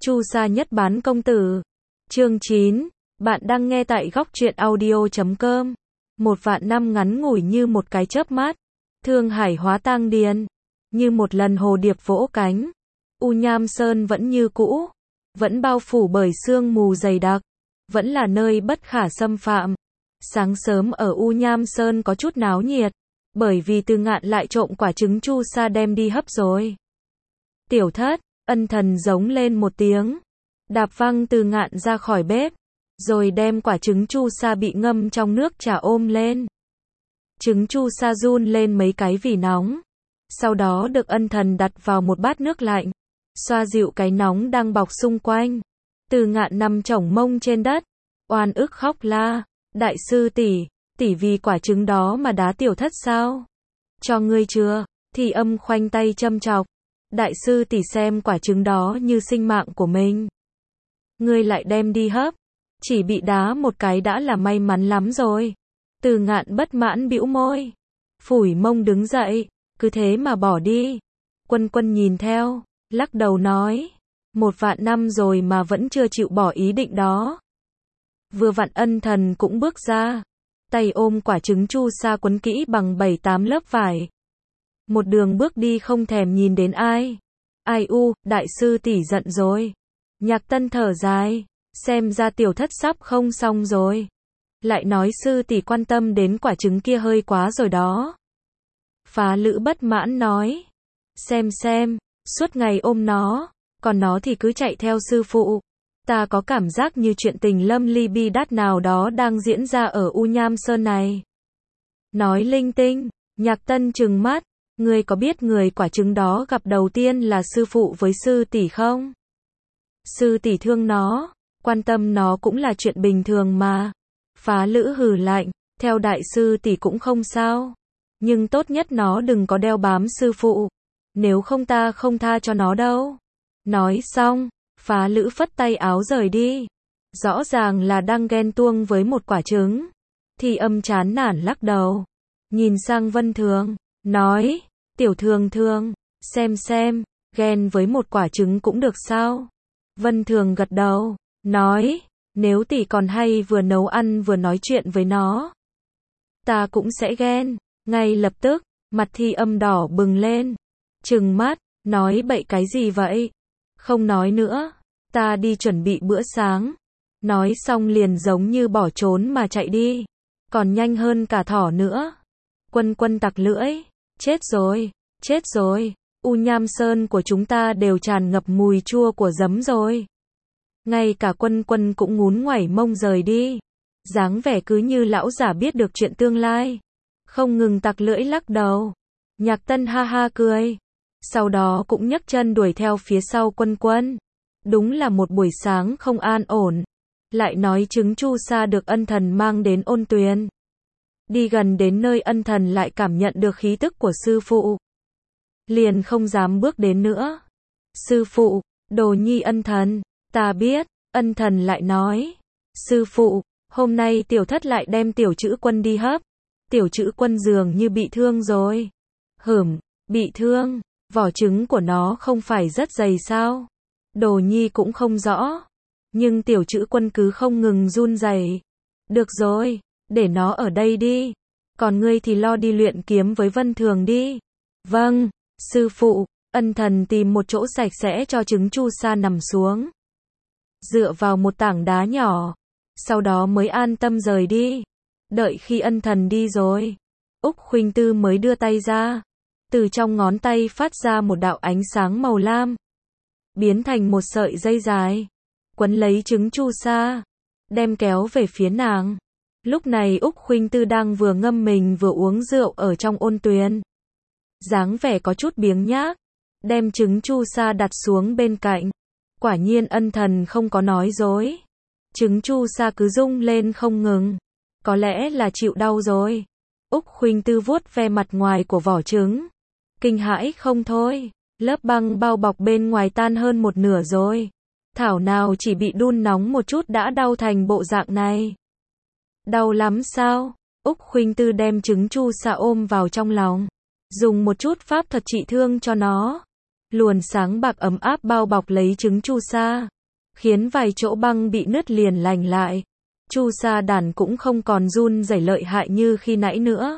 Chu Sa nhất bán công tử. Chương 9. Bạn đang nghe tại góc truyện audio.com. Một vạn năm ngắn ngủi như một cái chớp mắt. Thương Hải hóa tang điền. Như một lần hồ điệp vỗ cánh. U Nham Sơn vẫn như cũ. Vẫn bao phủ bởi sương mù dày đặc. Vẫn là nơi bất khả xâm phạm. Sáng sớm ở U Nham Sơn có chút náo nhiệt. Bởi vì Từ Ngạn lại trộm quả trứng Chu Sa đem đi hấp rồi. Tiểu thất, Ân Thần giống lên một tiếng. Đạp văng Từ Ngạn ra khỏi bếp. Rồi đem quả trứng Chu Sa bị ngâm trong nước trà ôm lên. Trứng Chu Sa run lên mấy cái vì nóng. Sau đó được Ân Thần đặt vào một bát nước lạnh. Xoa dịu cái nóng đang bọc xung quanh. Từ Ngạn nằm chổng mông trên đất. Oan ức khóc la. Đại sư tỷ, tỷ vì quả trứng đó mà đá tiểu thất sao? Cho ngươi chưa? Thì Âm khoanh tay châm chọc. Đại sư tỷ xem quả trứng đó như sinh mạng của mình. Ngươi lại đem đi hấp. Chỉ bị đá một cái đã là may mắn lắm rồi. Từ Ngạn bất mãn bĩu môi. Phủi mông đứng dậy. Cứ thế mà bỏ đi. Quân Quân nhìn theo. Lắc đầu nói. Một vạn năm rồi mà vẫn chưa chịu bỏ ý định đó. Vừa vặn Ân Thần cũng bước ra. Tay ôm quả trứng Chu Sa quấn kỹ bằng 7-8 lớp vải. Một đường bước đi không thèm nhìn đến ai. Ai u, đại sư tỷ giận rồi. Nhạc Tân thở dài. Xem ra tiểu thất sắp không xong rồi. Lại nói sư tỷ quan tâm đến quả trứng kia hơi quá rồi đó. Phá Lữ bất mãn nói. Xem, suốt ngày ôm nó. Còn nó thì cứ chạy theo sư phụ. Ta có cảm giác như chuyện tình lâm ly bi đát nào đó đang diễn ra ở U Nham Sơn này. Nói linh tinh, Nhạc Tân trừng mắt. Ngươi có biết người quả trứng đó gặp đầu tiên là sư phụ với sư tỷ không? Sư tỷ thương nó, quan tâm nó cũng là chuyện bình thường mà. Phá Lữ hừ lạnh, theo đại sư tỷ cũng không sao. Nhưng tốt nhất nó đừng có đeo bám sư phụ. Nếu không ta không tha cho nó đâu. Nói xong, Phá Lữ phất tay áo rời đi. Rõ ràng là đang ghen tuông với một quả trứng. Thì Âm chán nản lắc đầu. Nhìn sang Vân Thường, nói, tiểu Thường Thường, xem, ghen với một quả trứng cũng được sao? Vân Thường gật đầu, nói, nếu tỷ còn hay vừa nấu ăn vừa nói chuyện với nó. Ta cũng sẽ ghen. Ngay lập tức, mặt Thi Âm đỏ bừng lên. Trừng mắt, nói bậy cái gì vậy? Không nói nữa, ta đi chuẩn bị bữa sáng. Nói xong liền giống như bỏ trốn mà chạy đi. Còn nhanh hơn cả thỏ nữa. Quân Quân tặc lưỡi. Chết rồi. U Nham Sơn của chúng ta đều tràn ngập mùi chua của giấm rồi. Ngay cả Quân Quân cũng ngún ngoẩy mông rời đi. Dáng vẻ cứ như lão giả biết được chuyện tương lai. Không ngừng tặc lưỡi lắc đầu. Nhạc Tân ha ha cười. Sau đó cũng nhấc chân đuổi theo phía sau Quân Quân. Đúng là một buổi sáng không an ổn. Lại nói trứng Chu Sa được Ân Thần mang đến Ôn Tuyền. Đi gần đến nơi Ân Thần lại cảm nhận được khí tức của sư phụ. Liền không dám bước đến nữa. Sư phụ, đồ nhi Ân Thần, ta biết. Ân Thần lại nói. Sư phụ, hôm nay tiểu thất lại đem tiểu Trữ Quân đi hấp. Tiểu Trữ Quân dường như bị thương rồi. Bị thương, vỏ trứng của nó không phải rất dày sao? Đồ nhi cũng không rõ. Nhưng tiểu Trữ Quân cứ không ngừng run rẩy. Được rồi, để nó ở đây đi. Còn ngươi thì lo đi luyện kiếm với Vân Thường đi. Vâng, sư phụ. Ân Thần tìm một chỗ sạch sẽ cho trứng Chu Sa nằm xuống. Dựa vào một tảng đá nhỏ. Sau đó mới an tâm rời đi. Đợi khi Ân Thần đi rồi, Úc Khuynh Tư mới đưa tay ra. Từ trong ngón tay phát ra một đạo ánh sáng màu lam. Biến thành một sợi dây dài. Quấn lấy trứng Chu Sa. Đem kéo về phía nàng. Lúc này Úc Khuynh Tư đang vừa ngâm mình vừa uống rượu ở trong Ôn Tuyền. Dáng vẻ có chút biếng nhác. Đem trứng Chu Sa đặt xuống bên cạnh. Quả nhiên Ân Thần không có nói dối. Trứng Chu Sa cứ rung lên không ngừng. Có lẽ là chịu đau rồi. Úc Khuynh Tư vuốt ve mặt ngoài của vỏ trứng. Kinh hãi không thôi. Lớp băng bao bọc bên ngoài tan hơn một nửa rồi. Thảo nào chỉ bị đun nóng một chút đã đau thành bộ dạng này. Đau lắm sao? Úc Khuynh Tư đem trứng Chu Sa ôm vào trong lòng. Dùng một chút pháp thuật trị thương cho nó. luồn sáng bạc ấm áp bao bọc lấy trứng chu sa, khiến vài chỗ băng bị nứt liền lành lại. Chu sa đàn cũng không còn run rẩy lợi hại như khi nãy nữa.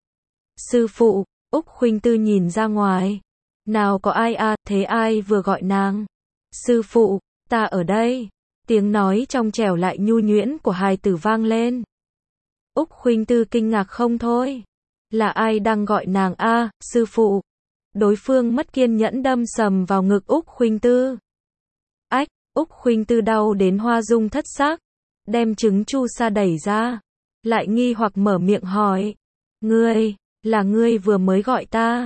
Sư phụ, Úc Khuynh Tư nhìn ra ngoài. Nào có ai à, thế ai vừa gọi nàng? Sư phụ, ta ở đây. Tiếng nói trong trẻo lại nhu nhuyễn của hài tử vang lên. Úc Khuynh Tư kinh ngạc không thôi. Là ai đang gọi nàng a, sư phụ? Đối phương mất kiên nhẫn đâm sầm vào ngực Úc Khuynh Tư. Ách, Úc Khuynh Tư đau đến hoa dung thất sắc, đem trứng chu sa đẩy ra, lại nghi hoặc mở miệng hỏi. Ngươi, là ngươi vừa mới gọi ta.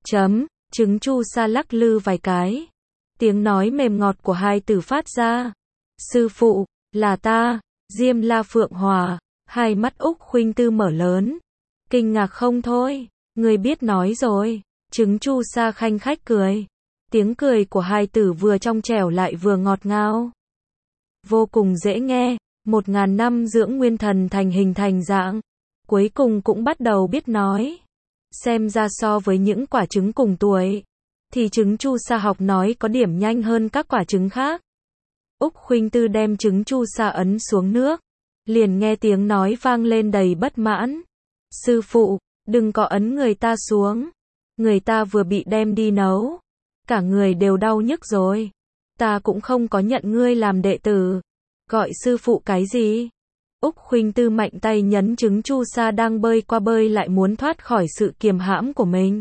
Trứng chu sa lắc lư vài cái. Tiếng nói mềm ngọt của hai tử phát ra. Sư phụ, là ta, Diêm La Phượng Hòa. Hai mắt Úc Khuynh Tư mở lớn, kinh ngạc không thôi. Ngươi biết nói rồi. Trứng chu sa khanh khách cười. Tiếng cười của hai tử vừa trong trẻo lại vừa ngọt ngào. Vô cùng dễ nghe, 1000 năm dưỡng nguyên thần thành hình thành dạng. Cuối cùng cũng bắt đầu biết nói. Xem ra so với những quả trứng cùng tuổi, thì trứng chu sa học nói có điểm nhanh hơn các quả trứng khác. Úc Khuynh Tư đem trứng chu sa ấn xuống nước, liền nghe tiếng nói vang lên đầy bất mãn. Sư phụ, đừng có ấn người ta xuống. Người ta vừa bị đem đi nấu, cả người đều đau nhức rồi. Ta cũng không có nhận ngươi làm đệ tử. Gọi sư phụ cái gì? Úc Khuynh Tư mạnh tay nhấn trứng chu sa đang bơi qua bơi lại muốn thoát khỏi sự kiềm hãm của mình.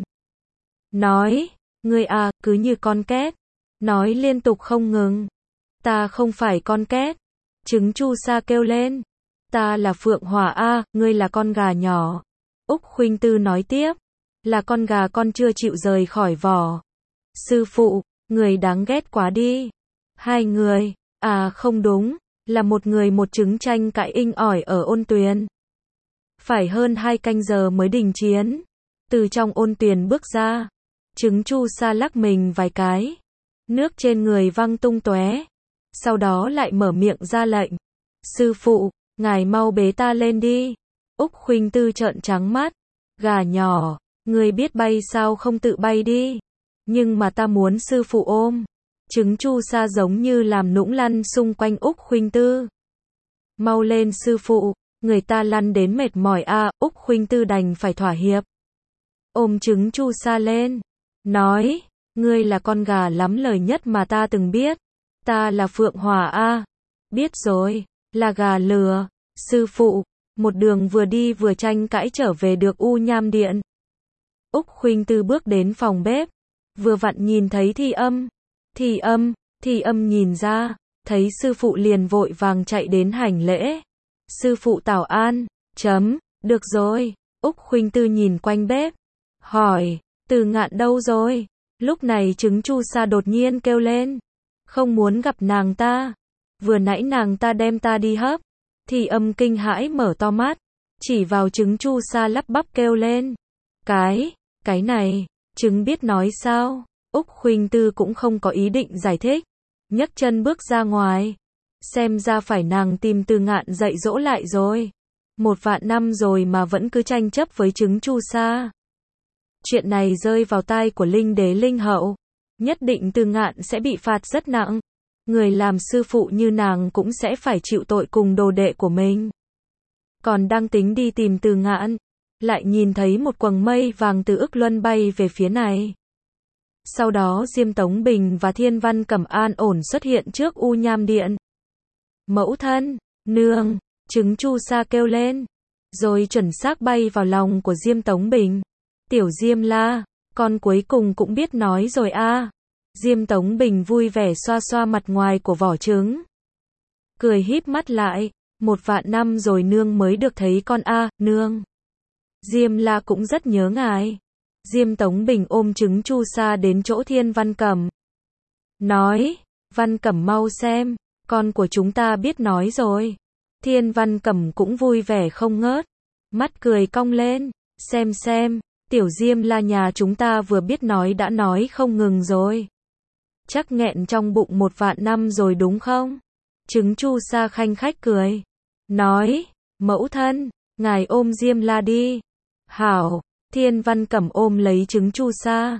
Nói, ngươi à, cứ như con két. Nói liên tục không ngừng. Ta không phải con két. Trứng chu sa kêu lên. Ta là Phượng Hòa a, ngươi là con gà nhỏ. Úc Khuynh Tư nói tiếp. Là con gà con chưa chịu rời khỏi vỏ. Sư phụ, người đáng ghét quá đi. Hai người, à không đúng, là một người một trứng tranh cãi inh ỏi ở ôn tuyền. Phải hơn 2 canh giờ mới đình chiến. Từ trong ôn tuyền bước ra, trứng chu sa lắc mình vài cái. Nước trên người văng tung tóe. Sau đó lại mở miệng ra lệnh. Sư phụ, ngài mau bế ta lên đi. Úc Khuynh Tư trợn trắng mắt. Gà nhỏ, ngươi biết bay sao không tự bay đi. Nhưng mà ta muốn sư phụ ôm. Trứng chu sa giống như làm nũng lăn xung quanh Úc Khuynh Tư. Mau lên sư phụ, người ta lăn đến mệt mỏi a. Úc Khuynh Tư đành phải thỏa hiệp. Ôm trứng chu sa lên. Nói, ngươi là con gà lắm lời nhất mà ta từng biết. Ta là Phượng Hòa a. Biết rồi, là gà lừa. Sư phụ, một đường vừa đi vừa tranh cãi trở về được U Nham Điện. Úc Khuynh Tư bước đến phòng bếp, vừa vặn nhìn thấy Thi Âm nhìn ra, thấy sư phụ liền vội vàng chạy đến hành lễ. Sư phụ tảo an. Được rồi. Úc Khuynh Tư nhìn quanh bếp, hỏi, Từ Ngạn đâu rồi? Lúc này trứng chu sa đột nhiên kêu lên, không muốn gặp nàng ta. Vừa nãy nàng ta đem ta đi hấp. Thi Âm kinh hãi mở to mắt, chỉ vào trứng chu sa lắp bắp kêu lên. Cái này, trứng biết nói sao? Úc Khuynh Tư cũng không có ý định giải thích, nhấc chân bước ra ngoài. Xem ra phải nàng tìm Từ Ngạn dạy dỗ lại rồi. 1.000 năm rồi mà vẫn cứ tranh chấp với trứng chu sa. Chuyện này rơi vào tai của Linh Đế Linh Hậu, nhất định Từ Ngạn sẽ bị phạt rất nặng. Người làm sư phụ như nàng cũng sẽ phải chịu tội cùng đồ đệ của mình. Còn đang tính đi tìm Từ Ngạn, lại nhìn thấy một quầng mây vàng từ Ức Luân bay về phía này. Sau đó Diêm Tống Bình và Thiên Văn Cẩm an ổn xuất hiện trước U Nham Điện. Mẫu thân, nương, trứng chu sa kêu lên, rồi chuẩn xác bay vào lòng của Diêm Tống Bình. Tiểu Diêm La, con cuối cùng cũng biết nói rồi a. Diêm Tống Bình vui vẻ xoa xoa mặt ngoài của vỏ trứng, cười híp mắt lại. 1.000 năm rồi nương mới được thấy con a, nương. Diêm La cũng rất nhớ ngài. Diêm Tống Bình ôm trứng chu sa đến chỗ Thiên Văn Cẩm. Nói, Văn Cẩm mau xem, con của chúng ta biết nói rồi. Thiên Văn Cẩm cũng vui vẻ không ngớt, mắt cười cong lên, xem, tiểu Diêm La nhà chúng ta vừa biết nói đã nói không ngừng rồi. Chắc nghẹn trong bụng 1.000 năm rồi đúng không? Trứng chu sa khanh khách cười, nói, mẫu thân, ngài ôm Diêm La đi. Hảo. Thiên Văn Cẩm ôm lấy trứng chu sa,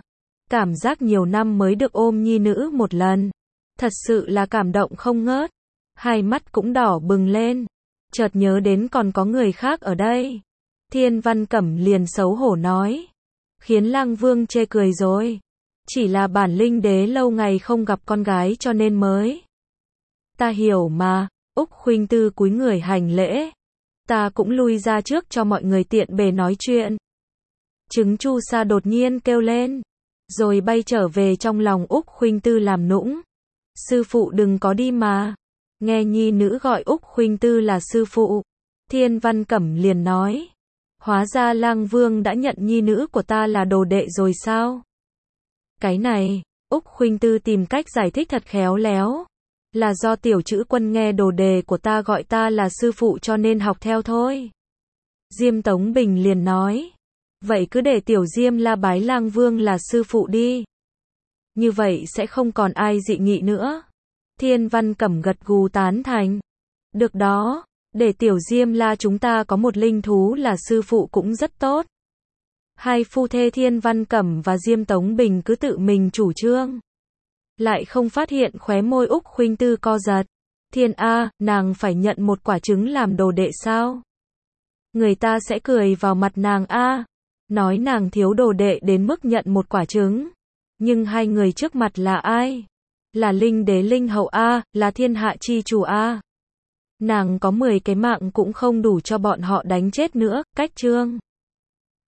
Cảm giác nhiều năm mới được ôm nhi nữ một lần. Thật sự là cảm động không ngớt. Hai mắt cũng đỏ bừng lên. Chợt nhớ đến còn có người khác ở đây. Thiên Văn Cẩm liền xấu hổ nói. Khiến Lang Vương chê cười rồi. Chỉ là bản linh đế lâu ngày không gặp con gái cho nên mới. Ta hiểu mà. Úc Khuynh Tư cúi người hành lễ. Ta cũng lui ra trước cho mọi người tiện bề nói chuyện. Trứng Chu Sa đột nhiên kêu lên. Rồi bay trở về trong lòng Úc Khuynh Tư làm nũng. Sư phụ đừng có đi mà. Nghe nhi nữ gọi Úc Khuynh Tư là sư phụ. Thiên Văn Cẩm liền nói. Hóa ra Lang Vương đã nhận nhi nữ của ta là đồ đệ rồi sao? Cái này, Úc Khuynh Tư tìm cách giải thích thật khéo léo. Là do tiểu chữ quân nghe đồ đề của ta gọi ta là sư phụ cho nên học theo thôi. Diêm Tống Bình liền nói. Vậy cứ để tiểu Diêm La bái Lang Vương là sư phụ đi. Như vậy sẽ không còn ai dị nghị nữa. Thiên Văn Cẩm gật gù tán thành. Được đó, để tiểu Diêm La chúng ta có một linh thú là sư phụ cũng rất tốt. Hai phu thê Thiên Văn Cẩm và Diêm Tống Bình cứ tự mình chủ trương. Lại không phát hiện khóe môi Úc Khuynh Tư co giật. Thiên A, nàng phải nhận một quả trứng làm đồ đệ sao? Người ta sẽ cười vào mặt nàng A. Nói nàng thiếu đồ đệ đến mức nhận một quả trứng. Nhưng hai người trước mặt là ai? Là linh đế linh hậu A, là thiên hạ chi chủ A. Nàng có 10 cái mạng cũng không đủ cho bọn họ đánh chết nữa, cách trương.